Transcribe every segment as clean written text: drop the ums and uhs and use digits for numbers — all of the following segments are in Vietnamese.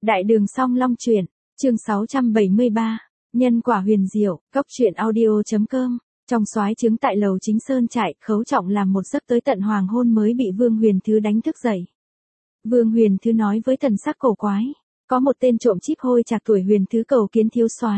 Đại đường song long truyện, chương 673, nhân quả huyền diệu, cốc truyện audio.com. Trong soái trướng tại lầu chính sơn trại, Khấu Trọng làm một giấc tới tận hoàng hôn mới bị Vương Huyền Thứ đánh thức dậy. Vương Huyền Thứ nói với thần sắc cổ quái, có một tên trộm chíp hôi trạc tuổi Huyền Thứ cầu kiến thiếu soái.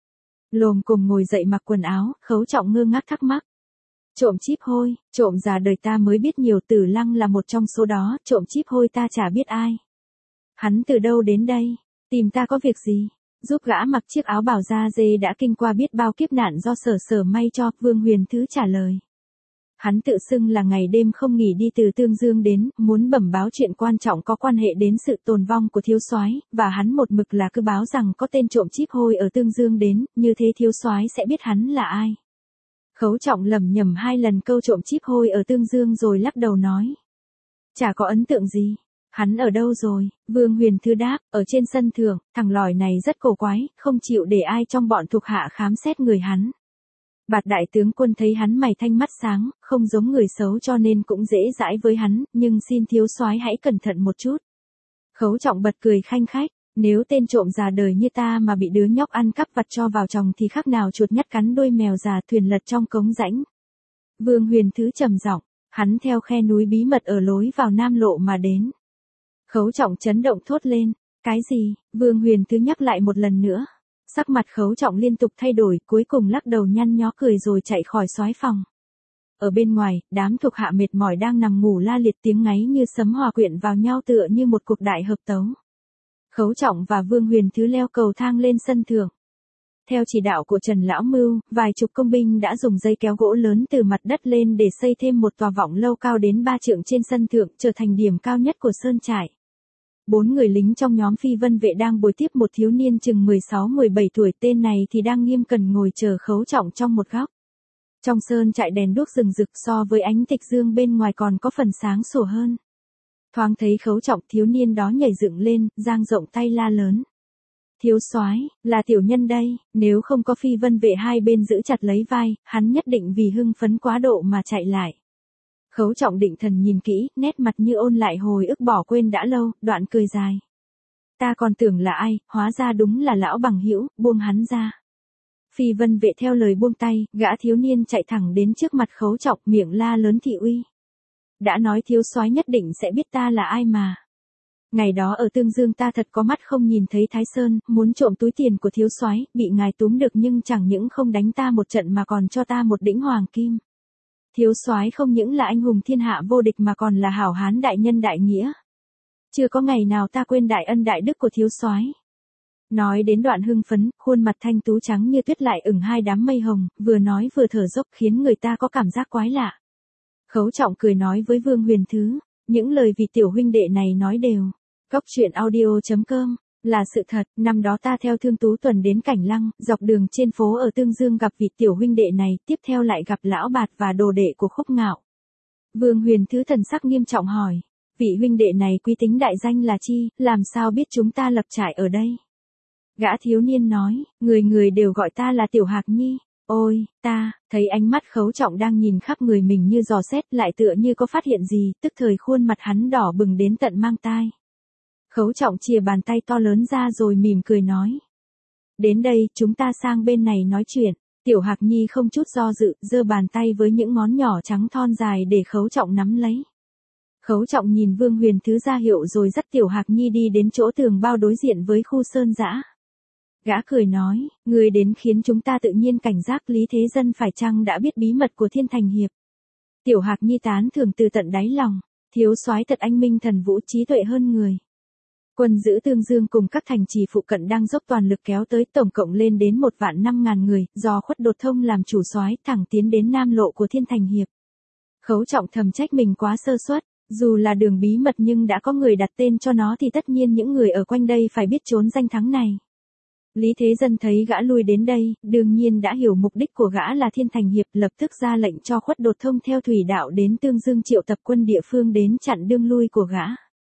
Lồm cồm ngồi dậy mặc quần áo, Khấu Trọng ngơ ngác thắc mắc. Trộm chíp hôi, trộm già đời ta mới biết nhiều, Tử Lăng là một trong số đó, trộm chíp hôi ta chả biết ai. Hắn từ đâu đến đây? Tìm ta có việc gì? Giúp gã mặc chiếc áo bào da dê đã kinh qua biết bao kiếp nạn do Sở Sở may cho, Vương Huyền Thứ trả lời. Hắn tự xưng là ngày đêm không nghỉ đi từ Tương Dương đến, muốn bẩm báo chuyện quan trọng có quan hệ đến sự tồn vong của thiếu soái, và hắn một mực là cứ báo rằng có tên trộm chíp hôi ở Tương Dương đến, như thế thiếu soái sẽ biết hắn là ai. Khấu Trọng lẩm nhẩm 2 lần câu trộm chíp hôi ở Tương Dương rồi lắc đầu nói. Chả có ấn tượng gì. Hắn ở đâu rồi? Vương Huyền Thứ đáp, ở trên sân thượng, thằng lòi này rất cổ quái, không chịu để ai trong bọn thuộc hạ khám xét người hắn. Bạt đại tướng quân thấy hắn mày thanh mắt sáng, không giống người xấu cho nên cũng dễ dãi với hắn, nhưng xin thiếu soái hãy cẩn thận một chút. Khấu Trọng bật cười khanh khách, nếu tên trộm già đời như ta mà bị đứa nhóc ăn cắp vặt cho vào chồng thì khác nào chuột nhắt cắn đuôi mèo già, thuyền lật trong cống rãnh. Vương Huyền Thứ trầm giọng, hắn theo khe núi bí mật ở lối vào Nam Lộ mà đến. Khấu Trọng chấn động thốt lên, cái gì? Vương Huyền Thứ nhắc lại một lần nữa. Sắc mặt Khấu Trọng liên tục thay đổi, cuối cùng lắc đầu nhăn nhó cười rồi chạy khỏi soái phòng. Ở bên ngoài, đám thuộc hạ mệt mỏi đang nằm ngủ la liệt, tiếng ngáy như sấm hòa quyện vào nhau tựa như một cuộc đại hợp tấu. Khấu Trọng và Vương Huyền Thứ leo cầu thang lên sân thượng. Theo chỉ đạo của Trần Lão Mưu, vài chục công binh đã dùng dây kéo gỗ lớn từ mặt đất lên để xây thêm một tòa vọng lâu cao đến 3 trượng trên sân thượng, trở thành điểm cao nhất của sơn trại. 4 người lính trong nhóm Phi Vân vệ đang bồi tiếp một thiếu niên chừng 16-17 tuổi, tên này thì đang nghiêm cẩn ngồi chờ Khấu Trọng trong một góc. Trong sơn trại đèn đuốc rừng rực, so với ánh tịch dương bên ngoài còn có phần sáng sủa hơn. Thoáng thấy Khấu Trọng, thiếu niên đó nhảy dựng lên, dang rộng tay la lớn. Thiếu soái, là tiểu nhân đây, nếu không có Phi Vân vệ hai bên giữ chặt lấy vai, hắn nhất định vì hưng phấn quá độ mà chạy lại. Khấu Trọng định thần nhìn kỹ, nét mặt như ôn lại hồi ức bỏ quên đã lâu, đoạn cười dài. Ta còn tưởng là ai, hóa ra đúng là lão bằng hữu, buông hắn ra. Phi Vân vệ theo lời buông tay, gã thiếu niên chạy thẳng đến trước mặt Khấu Trọng, miệng la lớn thị uy. Đã nói thiếu soái nhất định sẽ biết ta là ai mà. Ngày đó ở Tương Dương ta thật có mắt không nhìn thấy Thái Sơn, muốn trộm túi tiền của thiếu soái, bị ngài túm được nhưng chẳng những không đánh ta một trận mà còn cho ta một đĩnh hoàng kim. Thiếu soái không những là anh hùng thiên hạ vô địch mà còn là hảo hán đại nhân đại nghĩa. Chưa có ngày nào ta quên đại ân đại đức của thiếu soái. Nói đến đoạn hưng phấn, khuôn mặt thanh tú trắng như tuyết lại ửng 2 đám mây hồng, vừa nói vừa thở dốc khiến người ta có cảm giác quái lạ. Khấu Trọng cười nói với Vương Huyền Thứ, những lời vị tiểu huynh đệ này nói đều. Cốc truyện audio.com, là sự thật, năm đó ta theo Thương Tú Tuần đến Cảnh Lăng, dọc đường trên phố ở Tương Dương gặp vị tiểu huynh đệ này, tiếp theo lại gặp Lão Bạt và đồ đệ của Khúc Ngạo. Vương Huyền Thứ thần sắc nghiêm trọng hỏi, vị huynh đệ này quý tính đại danh là chi, làm sao biết chúng ta lập trại ở đây? Gã thiếu niên nói, người người đều gọi ta là Tiểu Hạc Nhi. Ôi, ta, thấy ánh mắt Khấu Trọng đang nhìn khắp người mình như dò xét, lại tựa như có phát hiện gì, tức thời khuôn mặt hắn đỏ bừng đến tận mang tai. Khấu Trọng chìa bàn tay to lớn ra rồi mỉm cười nói. Đến đây, chúng ta sang bên này nói chuyện. Tiểu Hạc Nhi không chút do dự, giơ bàn tay với những ngón nhỏ trắng thon dài để Khấu Trọng nắm lấy. Khấu Trọng nhìn Vương Huyền Thứ ra hiệu rồi dắt Tiểu Hạc Nhi đi đến chỗ tường bao đối diện với khu sơn dã. Gã cười nói, người đến khiến chúng ta tự nhiên cảnh giác, Lý Thế Dân phải chăng đã biết bí mật của Thiên Thành Hiệp. Tiểu Hạc Nhi tán thưởng từ tận đáy lòng, thiếu soái thật anh minh thần vũ, trí tuệ hơn người. Quân giữ Tương Dương cùng các thành trì phụ cận đang dốc toàn lực kéo tới, tổng cộng lên đến 1.500.000 người, do Khuất Đột Thông làm chủ soái, thẳng tiến đến Nam Lộ của Thiên Thành Hiệp. Khấu Trọng thầm trách mình quá sơ suất, dù là đường bí mật nhưng đã có người đặt tên cho nó thì tất nhiên những người ở quanh đây phải biết trốn danh thắng này. Lý Thế Dân thấy gã lui đến đây, đương nhiên đã hiểu mục đích của gã là Thiên Thành Hiệp, lập tức ra lệnh cho Khuất Đột Thông theo thủy đạo đến Tương Dương triệu tập quân địa phương đến chặn đường lui của gã.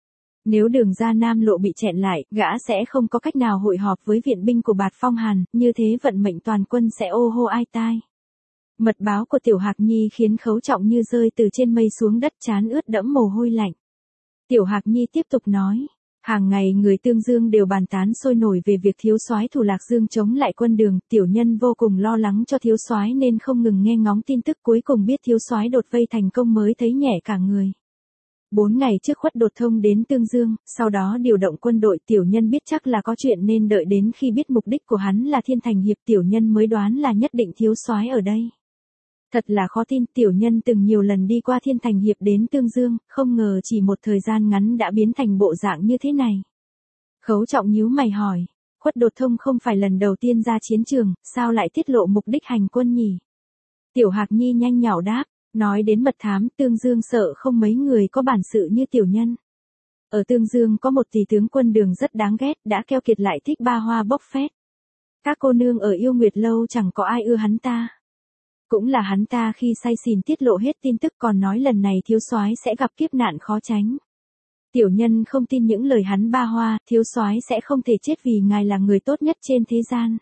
Nếu đường ra Nam Lộ bị chẹn lại, gã sẽ không có cách nào hội họp với viện binh của Bạt Phong Hàn, như thế vận mệnh toàn quân sẽ ô hô ai tai. Mật báo của Tiểu Hạc Nhi khiến Khấu Trọng như rơi từ trên mây xuống đất, trán ướt đẫm mồ hôi lạnh. Tiểu Hạc Nhi tiếp tục nói, Hàng ngày người Tương Dương đều bàn tán sôi nổi về việc thiếu soái Thủ Lạc Dương chống lại quân Đường, tiểu nhân vô cùng lo lắng cho thiếu soái nên không ngừng nghe ngóng tin tức, cuối cùng biết thiếu soái đột vây thành công mới thấy nhẹ cả người. 4 ngày trước Khuất Đột Thông đến Tương Dương, sau đó điều động quân đội, tiểu nhân biết chắc là có chuyện nên đợi đến khi biết mục đích của hắn là Thiên Thành Hiệp tiểu nhân mới đoán là nhất định thiếu soái ở đây. Thật là khó tin, tiểu nhân từng nhiều lần đi qua Thiên Thành Hiệp đến Tương Dương, không ngờ chỉ một thời gian ngắn đã biến thành bộ dạng như thế này. Khấu Trọng nhíu mày hỏi, Khuất Đột Thông không phải lần đầu tiên ra chiến trường, sao lại tiết lộ mục đích hành quân nhỉ? Tiểu Hạc Nhi nhanh nhảu đáp, nói đến mật thám, Tương Dương sợ không mấy người có bản sự như tiểu nhân. Ở Tương Dương có một tỷ tướng quân Đường rất đáng ghét, đã keo kiệt lại thích ba hoa bốc phét. Các cô nương ở Yêu Nguyệt Lâu chẳng có ai ưa hắn ta. Cũng là hắn ta khi say xỉn tiết lộ hết tin tức, còn nói lần này thiếu soái sẽ gặp kiếp nạn khó tránh. Tiểu nhân không tin những lời hắn ba hoa, thiếu soái sẽ không thể chết vì ngài là người tốt nhất trên thế gian.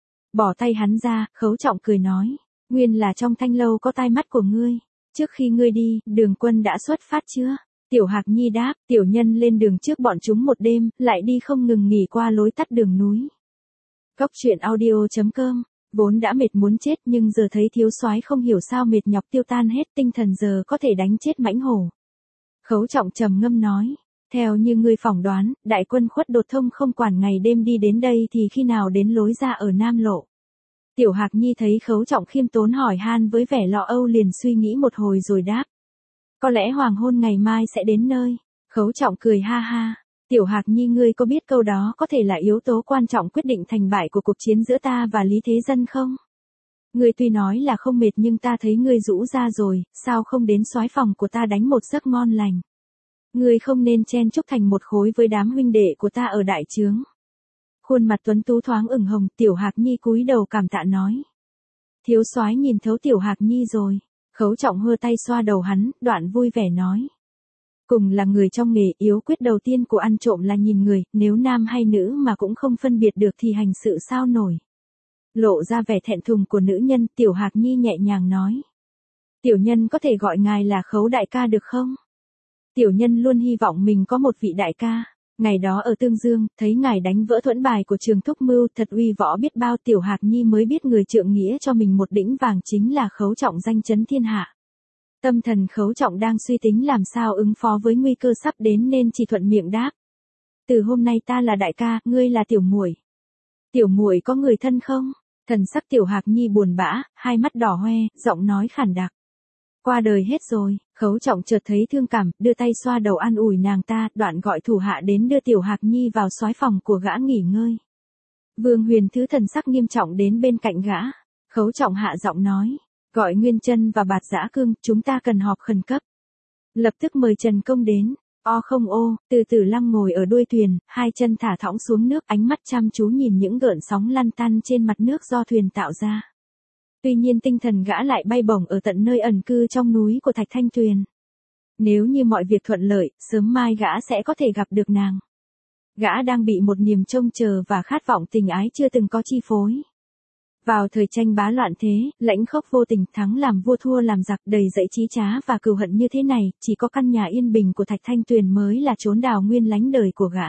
Bỏ tay hắn ra, Khấu Trọng cười nói, nguyên là trong Thanh Lâu có tai mắt của ngươi. Trước khi ngươi đi, Đường quân đã xuất phát chưa? Tiểu Hạc Nhi đáp, tiểu nhân lên đường trước bọn chúng một đêm, lại đi không ngừng nghỉ qua lối tắt đường núi. Cốc truyện audio.com. Vốn đã mệt muốn chết nhưng giờ thấy thiếu soái không hiểu sao mệt nhọc tiêu tan hết, tinh thần giờ có thể đánh chết mãnh hổ. Khấu Trọng trầm ngâm nói, theo như ngươi phỏng đoán, đại quân Khuất Đột Thông không quản ngày đêm đi đến đây thì khi nào đến lối ra ở Nam Lộ? Tiểu Hạc Nhi thấy Khấu Trọng khiêm tốn hỏi han với vẻ lo âu liền suy nghĩ một hồi rồi đáp. Có lẽ hoàng hôn ngày mai sẽ đến nơi. Khấu Trọng cười ha ha. Tiểu Hạc Nhi, ngươi có biết câu đó có thể là yếu tố quan trọng quyết định thành bại của cuộc chiến giữa ta và Lý Thế Dân không? Ngươi tuy nói là không mệt nhưng ta thấy ngươi rũ ra rồi, sao không đến soái phòng của ta đánh một giấc ngon lành? Ngươi không nên chen chúc thành một khối với đám huynh đệ của ta ở đại trướng. Khuôn mặt tuấn tú thoáng ửng hồng, Tiểu Hạc Nhi cúi đầu cảm tạ nói. Thiếu soái nhìn thấu Tiểu Hạc Nhi rồi. Khấu Trọng hơ tay xoa đầu hắn, đoạn vui vẻ nói. Cùng là người trong nghề, yếu quyết đầu tiên của ăn trộm là nhìn người, nếu nam hay nữ mà cũng không phân biệt được thì hành sự sao nổi. Lộ ra vẻ thẹn thùng của nữ nhân, Tiểu Hạc Nhi nhẹ nhàng nói. Tiểu nhân có thể gọi ngài là Khấu đại ca được không? Tiểu nhân luôn hy vọng mình có một vị đại ca. Ngày đó ở Tương Dương, thấy ngài đánh vỡ thuẫn bài của Trường Thúc Mưu, thật uy võ biết bao. Tiểu Hạc Nhi mới biết người trượng nghĩa cho mình một đĩnh vàng chính là Khấu Trọng danh chấn thiên hạ. Tâm thần Khấu Trọng đang suy tính làm sao ứng phó với nguy cơ sắp đến nên chỉ thuận miệng đáp. Từ hôm nay ta là đại ca, ngươi là tiểu muội. Tiểu muội có người thân không? Thần sắc Tiểu Hạc Nhi buồn bã, hai mắt đỏ hoe, giọng nói khản đặc. Qua đời hết rồi. Khấu Trọng chợt thấy thương cảm, đưa tay xoa đầu an ủi nàng ta, đoạn gọi thủ hạ đến đưa Tiểu Hạc Nhi vào soái phòng của gã nghỉ ngơi. Vương Huyền Thứ thần sắc nghiêm trọng đến bên cạnh gã. Khấu Trọng hạ giọng nói, gọi Nguyên Chân và Bạt Dã Cương, chúng ta cần họp khẩn cấp. Lập tức mời Trần Công đến. O không ô, Từ Tử Lăng ngồi ở đuôi thuyền, hai chân thả thõng xuống nước, ánh mắt chăm chú nhìn những gợn sóng lăn tăn trên mặt nước do thuyền tạo ra. Tuy nhiên tinh thần gã lại bay bổng ở tận nơi ẩn cư trong núi của Thạch Thanh Tuyền. Nếu như mọi việc thuận lợi, sớm mai gã sẽ có thể gặp được nàng. Gã đang bị một niềm trông chờ và khát vọng tình ái chưa từng có chi phối. Vào thời tranh bá loạn thế, lãnh khốc vô tình, thắng làm vua thua làm giặc, đầy dẫy chí trá và cừu hận như thế này, chỉ có căn nhà yên bình của Thạch Thanh Tuyền mới là chốn đào nguyên lánh đời của gã.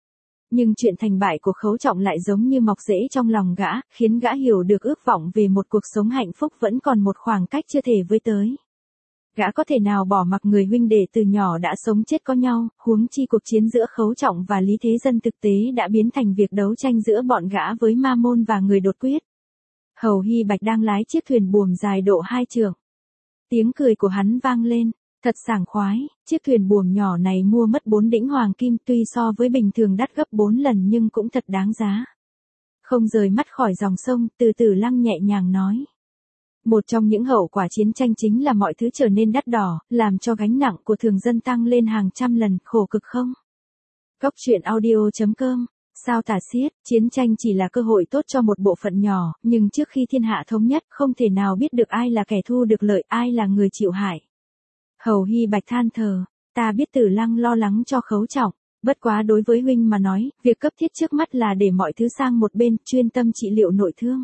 Nhưng chuyện thành bại của Khấu Trọng lại giống như mọc rễ trong lòng gã, khiến gã hiểu được ước vọng về một cuộc sống hạnh phúc vẫn còn một khoảng cách chưa thể với tới. Gã có thể nào bỏ mặc người huynh đệ từ nhỏ đã sống chết có nhau, huống chi cuộc chiến giữa Khấu Trọng và Lý Thế Dân thực tế đã biến thành việc đấu tranh giữa bọn gã với Ma Môn và người đột quyết. Hầu Hy Bạch đang lái chiếc thuyền buồm dài độ 2 trượng. Tiếng cười của hắn vang lên, thật sảng khoái, chiếc thuyền buồm nhỏ này mua mất 4 đĩnh hoàng kim, tuy so với bình thường đắt gấp 4 lần nhưng cũng thật đáng giá. Không rời mắt khỏi dòng sông, Từ Tử Lăng nhẹ nhàng nói. Một trong những hậu quả chiến tranh chính là mọi thứ trở nên đắt đỏ, làm cho gánh nặng của thường dân tăng lên hàng trăm lần, khổ cực không? Cốc truyện audio.com. Sao tả xiết, chiến tranh chỉ là cơ hội tốt cho một bộ phận nhỏ, nhưng trước khi thiên hạ thống nhất không thể nào biết được ai là kẻ thu được lợi, ai là người chịu hại. Hầu Hy Bạch than thở, ta biết Tử Lăng lo lắng cho Khấu Trọng, bất quá đối với huynh mà nói, việc cấp thiết trước mắt là để mọi thứ sang một bên, chuyên tâm trị liệu nội thương.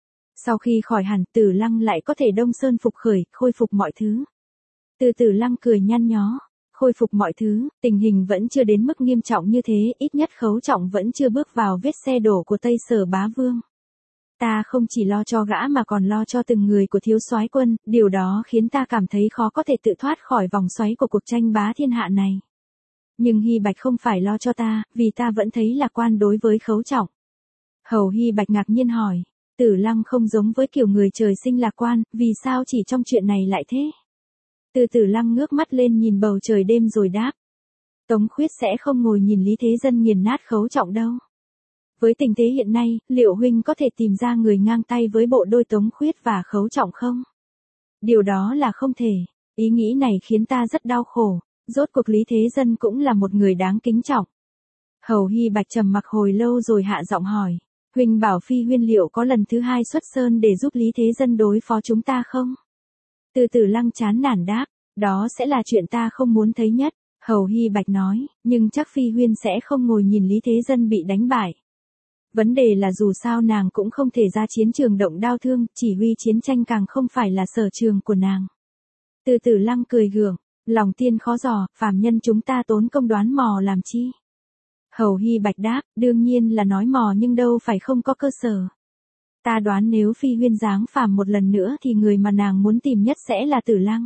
Sau khi khỏi hẳn, Tử Lăng lại có thể đông sơn phục khởi, khôi phục mọi thứ. Từ Tử Lăng cười nhăn nhó, khôi phục mọi thứ, tình hình vẫn chưa đến mức nghiêm trọng như thế, ít nhất Khấu Trọng vẫn chưa bước vào vết xe đổ của Tây Sở Bá Vương. Ta không chỉ lo cho gã mà còn lo cho từng người của thiếu soái quân, điều đó khiến ta cảm thấy khó có thể tự thoát khỏi vòng xoáy của cuộc tranh bá thiên hạ này. Nhưng Hy Bạch không phải lo cho ta, vì ta vẫn thấy lạc quan đối với Khấu Trọng. Hầu Hy Bạch ngạc nhiên hỏi, Tử Lăng không giống với kiểu người trời sinh lạc quan, vì sao chỉ trong chuyện này lại thế? Tử Lăng ngước mắt lên nhìn bầu trời đêm rồi đáp. Tống Khuyết sẽ không ngồi nhìn Lý Thế Dân nghiền nát Khấu Trọng đâu. Với tình thế hiện nay, liệu huynh có thể tìm ra người ngang tay với bộ đôi Tống Khuyết và Khấu Trọng không? Điều đó là không thể. Ý nghĩ này khiến ta rất đau khổ. Rốt cuộc Lý Thế Dân cũng là một người đáng kính trọng. Hầu Hy Bạch trầm mặc hồi lâu rồi hạ giọng hỏi. Huynh bảo Phi Huyên liệu có lần thứ hai xuất sơn để giúp Lý Thế Dân đối phó chúng ta không? Tử Lăng chán nản đáp. Đó sẽ là chuyện ta không muốn thấy nhất. Hầu Hy Bạch nói, nhưng chắc Phi Huyên sẽ không ngồi nhìn Lý Thế Dân bị đánh bại. Vấn đề là dù sao nàng cũng không thể ra chiến trường động đao thương, chỉ huy chiến tranh càng không phải là sở trường của nàng. Tử Lăng cười gượng, lòng tiên khó dò, phàm nhân chúng ta tốn công đoán mò làm chi? Hầu Hy Bạch đáp, đương nhiên là nói mò nhưng đâu phải không có cơ sở. Ta đoán nếu Phi Huyên giáng phàm một lần nữa thì người mà nàng muốn tìm nhất sẽ là Tử Lăng.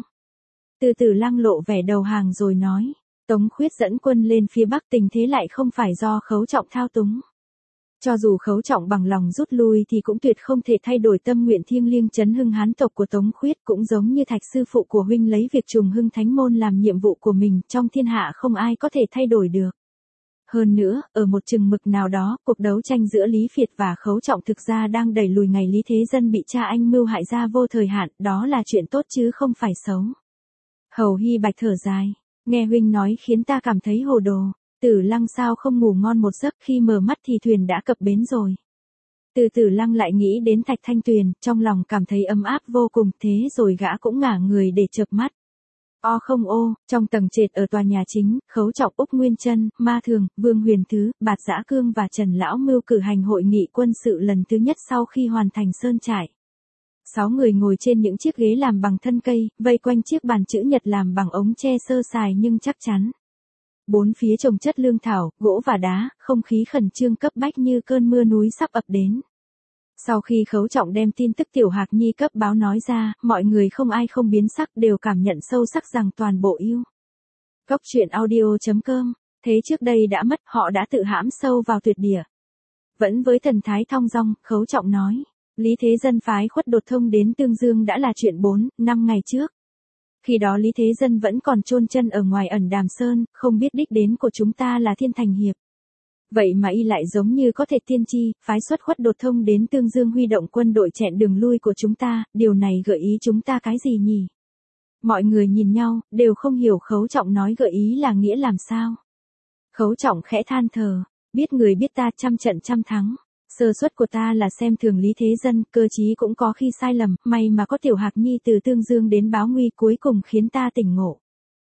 Tử Lăng lộ vẻ đầu hàng rồi nói, Tống Khuyết dẫn quân lên phía Bắc, tình thế lại không phải do Khấu Trọng thao túng. Cho dù Khấu Trọng bằng lòng rút lui thì cũng tuyệt không thể thay đổi tâm nguyện thiêng liêng chấn hưng Hán tộc của Tống Khuyết, cũng giống như Thạch sư phụ của huynh lấy việc trùng hưng thánh môn làm nhiệm vụ của mình, trong thiên hạ không ai có thể thay đổi được. Hơn nữa, ở một chừng mực nào đó, cuộc đấu tranh giữa Lý Phiệt và Khấu Trọng thực ra đang đẩy lùi ngày Lý Thế Dân bị cha anh mưu hại ra vô thời hạn, đó là chuyện tốt chứ không phải xấu. Hầu Hy Bạch thở dài, nghe huynh nói khiến ta cảm thấy hồ đồ. Tử Lăng sao không ngủ ngon một giấc, khi mở mắt thì thuyền đã cập bến rồi. Tử Lăng lại nghĩ đến Thạch Thanh Tuyền, trong lòng cảm thấy ấm áp vô cùng, thế rồi gã cũng ngả người để chợp mắt. Không ô, trong tầng trệt ở tòa nhà chính, Khấu Trọng, Úc Nguyên Trân, Ma Thường, Vương Huyền Thứ, Bạt Dã Cương và Trần Lão Mưu cử hành hội nghị quân sự lần thứ nhất sau khi hoàn thành sơn trại. 6 người ngồi trên những chiếc ghế làm bằng thân cây, vây quanh chiếc bàn chữ nhật làm bằng ống tre sơ sài nhưng chắc chắn. Bốn phía trồng chất lương thảo, gỗ và đá, không khí khẩn trương cấp bách như cơn mưa núi sắp ập đến. Sau khi Khấu Trọng đem tin tức Tiểu Hạc Nhi cấp báo nói ra, mọi người không ai không biến sắc, đều cảm nhận sâu sắc rằng toàn bộ yêu. Cốc truyện audio.com, thế trước đây đã mất, họ đã tự hãm sâu vào tuyệt địa. Vẫn với thần thái thong dong, Khấu Trọng nói, Lý Thế Dân phái Khuất Đột Thông đến Tương Dương đã là chuyện 4-5 ngày trước. Khi đó Lý Thế Dân vẫn còn chôn chân ở ngoài ẩn Đàm Sơn, không biết đích đến của chúng ta là Thiên Thành Hiệp. Vậy mà y lại giống như có thể tiên tri, phái xuất Khuất Đột Thông đến Tương Dương huy động quân đội chẹn đường lui của chúng ta, điều này gợi ý chúng ta cái gì nhỉ? Mọi người nhìn nhau, đều không hiểu Khấu Trọng nói gợi ý là nghĩa làm sao. Khấu Trọng khẽ than thở, biết người biết ta trăm trận trăm thắng. Sơ suất của ta là xem thường Lý Thế Dân, cơ chí cũng có khi sai lầm, may mà có Tiểu Hạc Nhi từ Tương Dương đến báo nguy cuối cùng khiến ta tỉnh ngộ.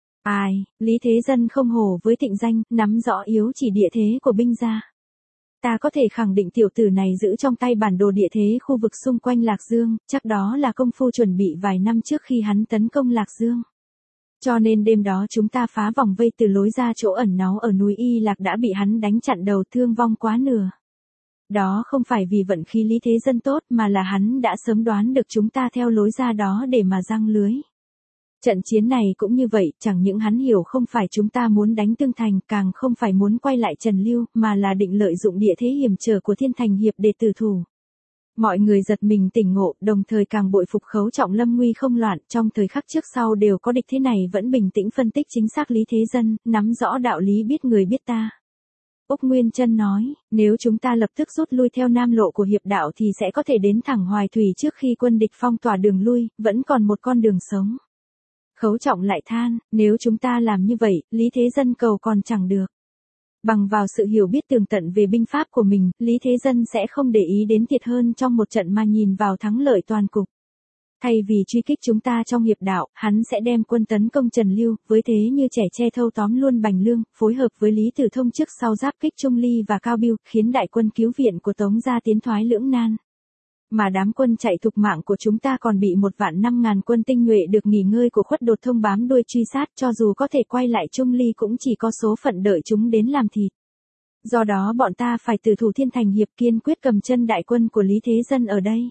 Lý Thế Dân không hổ với thịnh danh, nắm rõ yếu chỉ địa thế của binh gia. Ta có thể khẳng định tiểu tử này giữ trong tay bản đồ địa thế khu vực xung quanh Lạc Dương, chắc đó là công phu chuẩn bị vài năm trước khi hắn tấn công Lạc Dương. Cho nên đêm đó chúng ta phá vòng vây từ lối ra chỗ ẩn náu ở núi Y Lạc đã bị hắn đánh chặn đầu, thương vong quá nửa. Đó không phải vì vận khí Lý Thế Dân tốt mà là hắn đã sớm đoán được chúng ta theo lối ra đó để mà giăng lưới. Trận chiến này cũng như vậy, chẳng những hắn hiểu không phải chúng ta muốn đánh Tương Thành, càng không phải muốn quay lại Trần Lưu, mà là định lợi dụng địa thế hiểm trở của Thiên Thành Hiệp để tử thủ. Mọi người giật mình tỉnh ngộ, đồng thời càng bội phục Khấu Trọng lâm nguy không loạn, trong thời khắc trước sau đều có địch thế này vẫn bình tĩnh phân tích chính xác Lý Thế Dân, nắm rõ đạo lý biết người biết ta. Úc Nguyên Trân nói, nếu chúng ta lập tức rút lui theo nam lộ của hiệp đạo thì sẽ có thể đến thẳng Hoài Thủy trước khi quân địch phong tỏa đường lui, vẫn còn một con đường sống. Khấu Trọng lại than, nếu chúng ta làm như vậy, Lý Thế Dân cầu còn chẳng được. Bằng vào sự hiểu biết tường tận về binh pháp của mình, Lý Thế Dân sẽ không để ý đến thiệt hơn trong một trận mà nhìn vào thắng lợi toàn cục. Thay vì truy kích chúng ta trong hiệp đạo, hắn sẽ đem quân tấn công Trần Lưu, với thế như trẻ tre thâu tóm luôn Bành Lương, phối hợp với Lý Tử Thông trước sau giáp kích Trung Ly và Cao Biêu, khiến đại quân cứu viện của Tống gia tiến thoái lưỡng nan. Mà đám quân chạy thục mạng của chúng ta còn bị 1.500.000 quân tinh nhuệ được nghỉ ngơi của Khuất Đột Thông bám đuôi truy sát, cho dù có thể quay lại Trung Ly cũng chỉ có số phận đợi chúng đến làm thịt. Do đó bọn ta phải từ thủ Thiên Thành hiệp, kiên quyết cầm chân đại quân của Lý Thế Dân ở đây.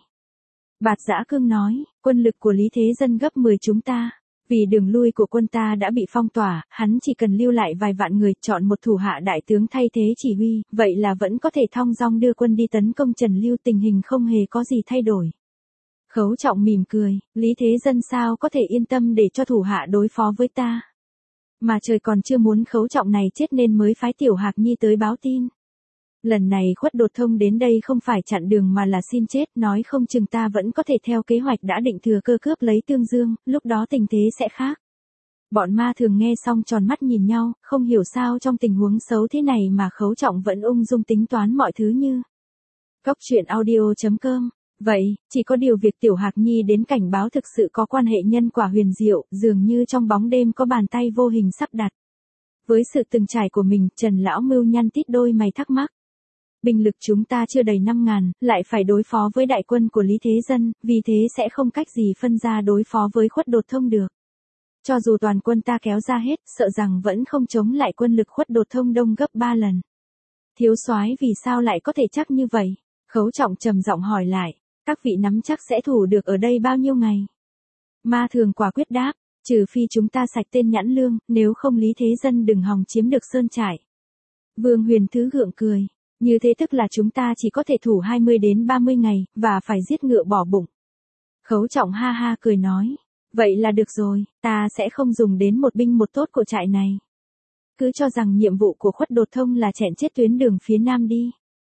Bạt Dã Cương nói, quân lực của Lý Thế Dân gấp 10 chúng ta. Vì đường lui của quân ta đã bị phong tỏa, hắn chỉ cần lưu lại vài vạn người, chọn một thủ hạ đại tướng thay thế chỉ huy, vậy là vẫn có thể thong dong đưa quân đi tấn công Trần Lưu, tình hình không hề có gì thay đổi. Khấu Trọng mỉm cười, Lý Thế Dân sao có thể yên tâm để cho thủ hạ đối phó với ta. Mà trời còn chưa muốn Khấu Trọng này chết nên mới phái Tiểu Hạc Nhi tới báo tin. Lần này Khuất Đột Thông đến đây không phải chặn đường mà là xin chết, nói không chừng ta vẫn có thể theo kế hoạch đã định thừa cơ cướp lấy Tương Dương, lúc đó tình thế sẽ khác. Bọn Ma Thường nghe xong tròn mắt nhìn nhau, không hiểu sao trong tình huống xấu thế này mà Khấu Trọng vẫn ung dung tính toán mọi thứ như. Cốc truyện audio.com. Vậy, chỉ có điều việc Tiểu Hạc Nhi đến cảnh báo thực sự có quan hệ nhân quả huyền diệu, dường như trong bóng đêm có bàn tay vô hình sắp đặt. Với sự từng trải của mình, Trần Lão Mưu nhăn tít đôi mày thắc mắc. Binh lực chúng ta chưa đầy 5.000, lại phải đối phó với đại quân của Lý Thế Dân, vì thế sẽ không cách gì phân ra đối phó với Khuất Đột Thông được. Cho dù toàn quân ta kéo ra hết, sợ rằng vẫn không chống lại quân lực Khuất Đột Thông đông gấp 3 lần. Thiếu soái vì sao lại có thể chắc như vậy? Khấu Trọng trầm giọng hỏi lại, các vị nắm chắc sẽ thủ được ở đây bao nhiêu ngày? Ma Thường quả quyết đáp, trừ phi chúng ta sạch tên Nhãn Lương, nếu không Lý Thế Dân đừng hòng chiếm được sơn trại. Vương Huyền Thứ gượng cười. Như thế tức là chúng ta chỉ có thể thủ 20 đến 30 ngày, và phải giết ngựa bỏ bụng. Khấu Trọng ha ha cười nói, vậy là được rồi, ta sẽ không dùng đến một binh một tốt của trại này. Cứ cho rằng nhiệm vụ của Khuất Đột Thông là chèn chết tuyến đường phía Nam đi.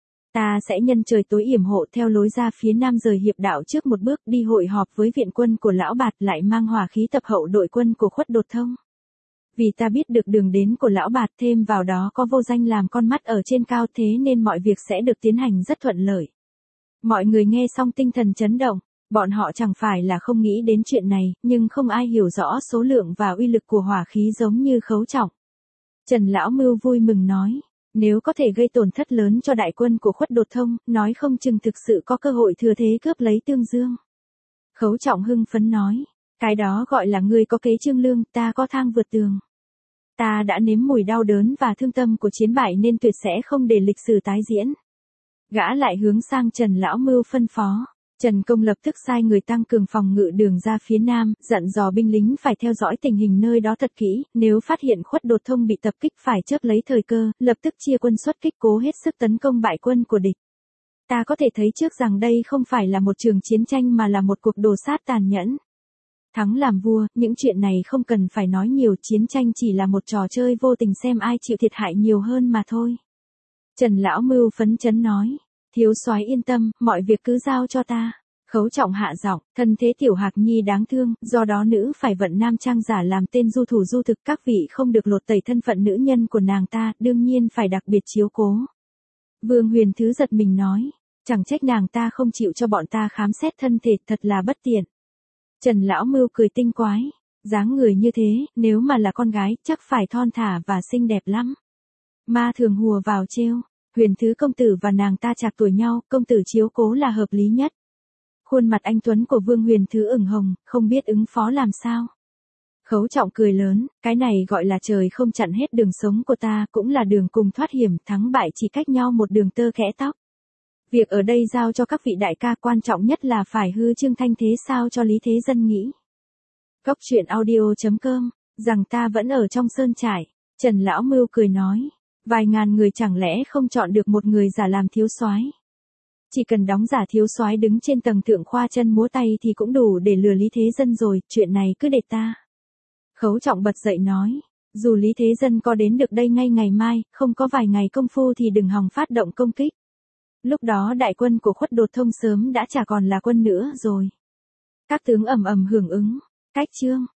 Ta sẽ nhân trời tối yểm hộ theo lối ra phía Nam rời hiệp đạo trước một bước đi hội họp với viện quân của Lão Bạt, lại mang hỏa khí tập hậu đội quân của Khuất Đột Thông. Vì ta biết được đường đến của Lão Bạt, thêm vào đó có Vô Danh làm con mắt ở trên cao, thế nên mọi việc sẽ được tiến hành rất thuận lợi. Mọi người nghe xong tinh thần chấn động, bọn họ chẳng phải là không nghĩ đến chuyện này, nhưng không ai hiểu rõ số lượng và uy lực của hỏa khí giống như Khấu Trọng. Trần Lão Mưu vui mừng nói, nếu có thể gây tổn thất lớn cho đại quân của Khuất Đột Thông, nói không chừng thực sự có cơ hội thừa thế cướp lấy Tương Dương. Khấu Trọng hưng phấn nói, cái đó gọi là người có kế Trương Lương, ta có thang vượt tường. Ta đã nếm mùi đau đớn và thương tâm của chiến bại nên tuyệt sẽ không để lịch sử tái diễn. Gã lại hướng sang Trần Lão Mưu phân phó. Trần Công lập tức sai người tăng cường phòng ngự đường ra phía Nam, dặn dò binh lính phải theo dõi tình hình nơi đó thật kỹ, nếu phát hiện Khuất Đột Thông bị tập kích phải chớp lấy thời cơ, lập tức chia quân xuất kích cố hết sức tấn công bại quân của địch. Ta có thể thấy trước rằng đây không phải là một trường chiến tranh mà là một cuộc đồ sát tàn nhẫn. Thắng làm vua, những chuyện này không cần phải nói nhiều, chiến tranh chỉ là một trò chơi vô tình xem ai chịu thiệt hại nhiều hơn mà thôi. Trần Lão Mưu phấn chấn nói, thiếu soái yên tâm, mọi việc cứ giao cho ta. Khấu Trọng hạ giọng, thân thế Tiểu Hạc Nhi đáng thương, do đó nữ phải vận nam trang giả làm tên du thủ du thực, các vị không được lột tẩy thân phận nữ nhân của nàng ta, đương nhiên phải đặc biệt chiếu cố. Vương Huyền Thứ giật mình nói, chẳng trách nàng ta không chịu cho bọn ta khám xét thân thể, thật là bất tiện. Trần Lão Mưu cười tinh quái, dáng người như thế, nếu mà là con gái, chắc phải thon thả và xinh đẹp lắm. Ma Thường hùa vào trêu, Huyền Thứ công tử và nàng ta chạc tuổi nhau, công tử chiếu cố là hợp lý nhất. Khuôn mặt anh tuấn của Vương Huyền Thứ ửng hồng, không biết ứng phó làm sao. Khấu Trọng cười lớn, cái này gọi là trời không chặn hết đường sống của ta, cũng là đường cùng thoát hiểm, thắng bại chỉ cách nhau một đường tơ kẽ tóc. Việc ở đây giao cho các vị đại ca, quan trọng nhất là phải hư trương thanh thế sao cho Lý Thế Dân nghĩ. Cốc truyện audio.com, rằng ta vẫn ở trong sơn trại. Trần Lão Mưu cười nói, vài ngàn người chẳng lẽ không chọn được một người giả làm thiếu soái. Chỉ cần đóng giả thiếu soái đứng trên tầng thượng khoa chân múa tay thì cũng đủ để lừa Lý Thế Dân rồi, chuyện này cứ để ta. Khấu Trọng bật dậy nói, dù Lý Thế Dân có đến được đây ngay ngày mai, không có vài ngày công phu thì đừng hòng phát động công kích. Lúc đó đại quân của Khuất Đột Thông sớm đã chả còn là quân nữa rồi. Các tướng ầm ầm hưởng ứng. Cách chương